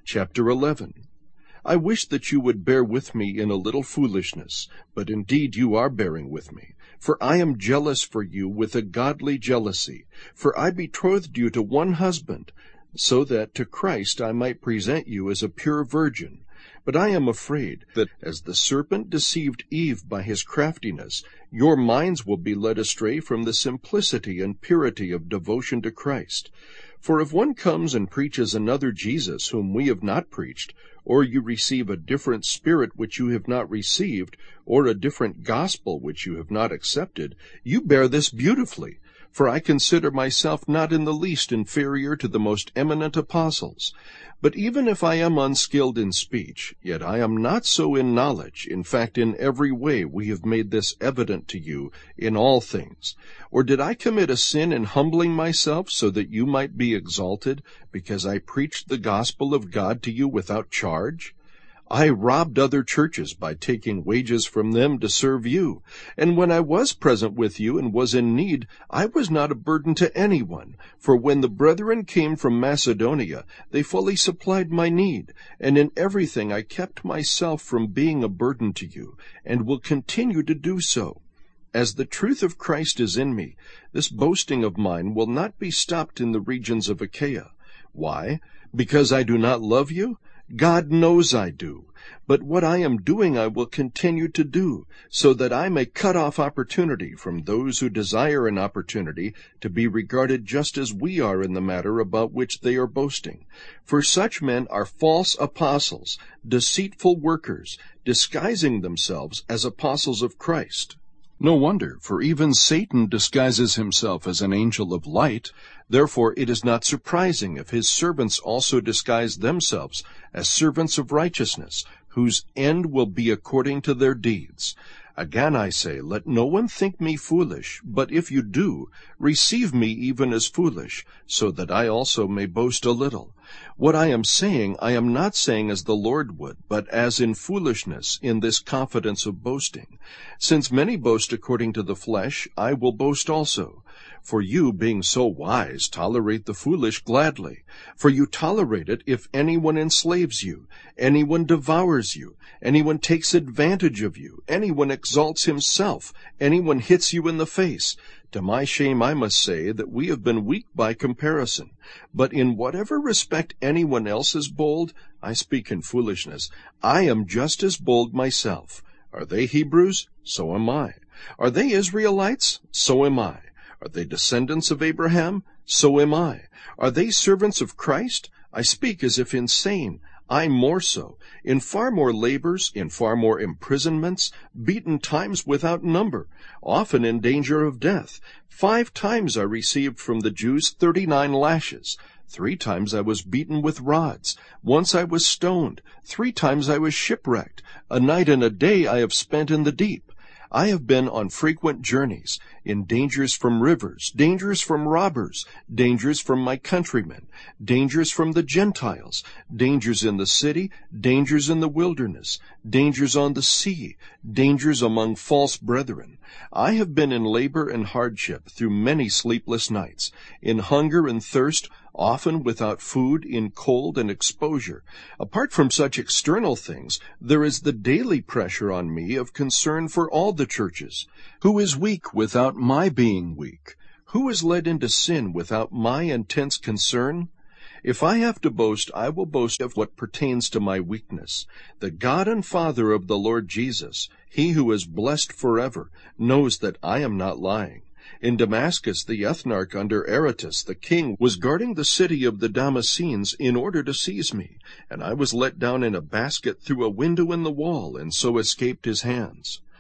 Chapter 11. I wish that you would bear with me in a little foolishness, but indeed you are bearing with me. For I am jealous for you with a godly jealousy. For I betrothed you to one husband, so that to Christ I might present you as a pure virgin. But I am afraid that, as the serpent deceived Eve by his craftiness, your minds will be led astray from the simplicity and purity of devotion to Christ. For if one comes and preaches another Jesus whom we have not preached, or you receive a different spirit which you have not received, or a different gospel which you have not accepted, you bear this beautifully. For I consider myself not in the least inferior to the most eminent apostles. But even if I am unskilled in speech, yet I am not so in knowledge. In fact, in every way we have made this evident to you in all things. Or did I commit a sin in humbling myself so that you might be exalted, because I preached the gospel of God to you without charge? I robbed other churches by taking wages from them to serve you. And when I was present with you and was in need, I was not a burden to anyone. For when the brethren came from Macedonia, they fully supplied my need. And in everything I kept myself from being a burden to you, and will continue to do so. As the truth of Christ is in me, this boasting of mine will not be stopped in the regions of Achaia. Why? Because I do not love you? God knows I do. But what I am doing I will continue to do, so that I may cut off opportunity from those who desire an opportunity to be regarded just as we are in the matter about which they are boasting. For such men are false apostles, deceitful workers, disguising themselves as apostles of Christ. No wonder, for even Satan disguises himself as an angel of light. Therefore it is not surprising if his servants also disguise themselves as servants of righteousness, whose end will be according to their deeds. Again I say, let no one think me foolish, but if you do, receive me even as foolish, so that I also may boast a little. What I am saying, I am not saying as the Lord would, but as in foolishness, in this confidence of boasting. Since many boast according to the flesh, I will boast also. For you, being so wise, tolerate the foolish gladly. For you tolerate it if anyone enslaves you, anyone devours you, anyone takes advantage of you, anyone exalts himself, anyone hits you in the face. To my shame I must say that we have been weak by comparison. But in whatever respect anyone else is bold, I speak in foolishness, I am just as bold myself. Are they Hebrews? So am I. Are they Israelites? So am I. Are they descendants of Abraham? So am I. Are they servants of Christ? I speak as if insane. I more so, in far more labors, in far more imprisonments, beaten times without number, often in danger of death. 5 times I received from the Jews 39 lashes. 3 times I was beaten with rods. Once I was stoned. 3 times I was shipwrecked. A night and a day I have spent in the deep. I have been on frequent journeys, in dangers from rivers, dangers from robbers, dangers from my countrymen, dangers from the Gentiles, dangers in the city, dangers in the wilderness, dangers on the sea, dangers among false brethren. I have been in labor and hardship through many sleepless nights, in hunger and thirst, often without food, in cold and exposure. Apart from such external things, there is the daily pressure on me of concern for all the churches. Who is weak without my being weak? Who is led into sin without my intense concern? If I have to boast, I will boast of what pertains to my weakness. The God and Father of the Lord Jesus, he who is blessed forever, knows that I am not lying. In Damascus, the ethnarch under Aretas, the king, was guarding the city of the Damascenes in order to seize me, and I was let down in a basket through a window in the wall, and so escaped his hands.